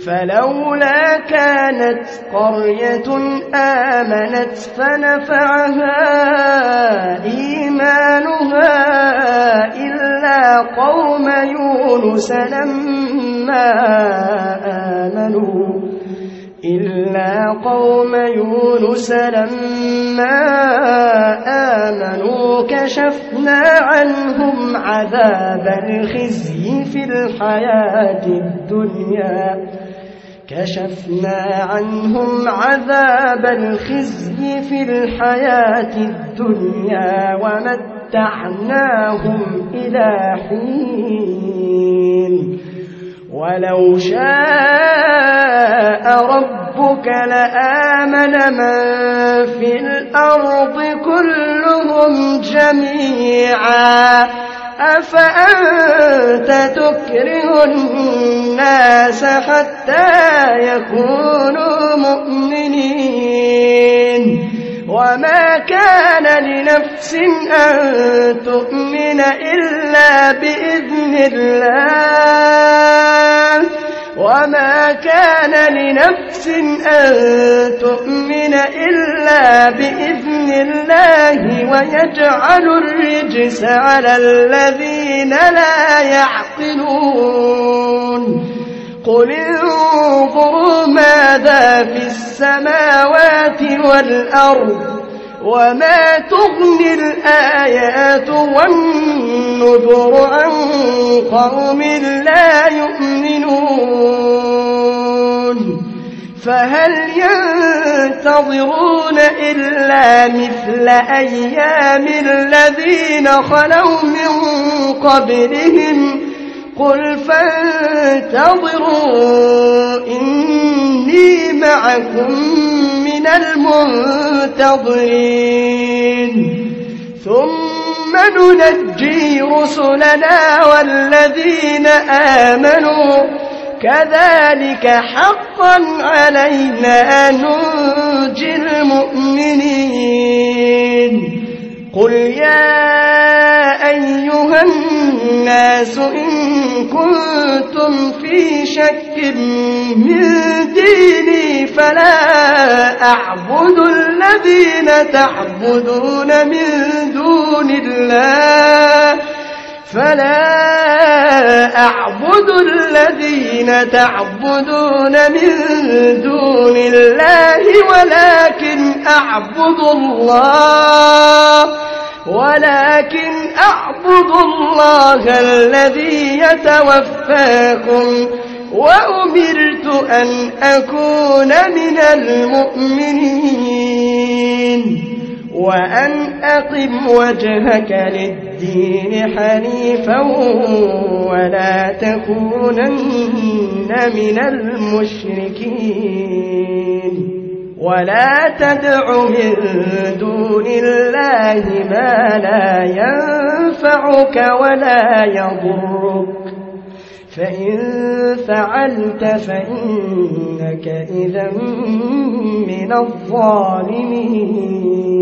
فلولا كانت قرية آمنت فنفعها إيمانها إلا قوم يونس لما آمنوا كشفنا عنهم عذاب الخزي في الحياة الدنيا ومتعناهم إلى حين ولو شاء ربك لآمن من في الأرض كلهم جميعا أفأنت تكره الناس حتى يكونوا مؤمنين وما كان لنفس أن تؤمن إلا بإذن الله ويجعل الرجس على الذين لا يعقلون قل انظروا ماذا في السماوات والأرض وما تغني الآيات والنذر عن قوم لا يؤمنون فهل ينتظرون إلا مثل أيام الذين خلوا من قبلهم قل فانتظروا إني معكم من المنتظرين ثم ننجي رسلنا والذين آمنوا كذلك حقا علينا ننجي المؤمنين قل يا أيها الناس إن كنتم في شك من ديني فلا أعبد الذين تعبدون من دون الله ولكن أعبد الله الذي يتوفاكم وأمرت أن أكون من المؤمنين وأن أقم وجهك للدين حنيفا ولا تكونن من المشركين ولا تدع من دون الله ما لا ينفعك ولا يضرك فإن فعلت فإنك إذا من الظالمين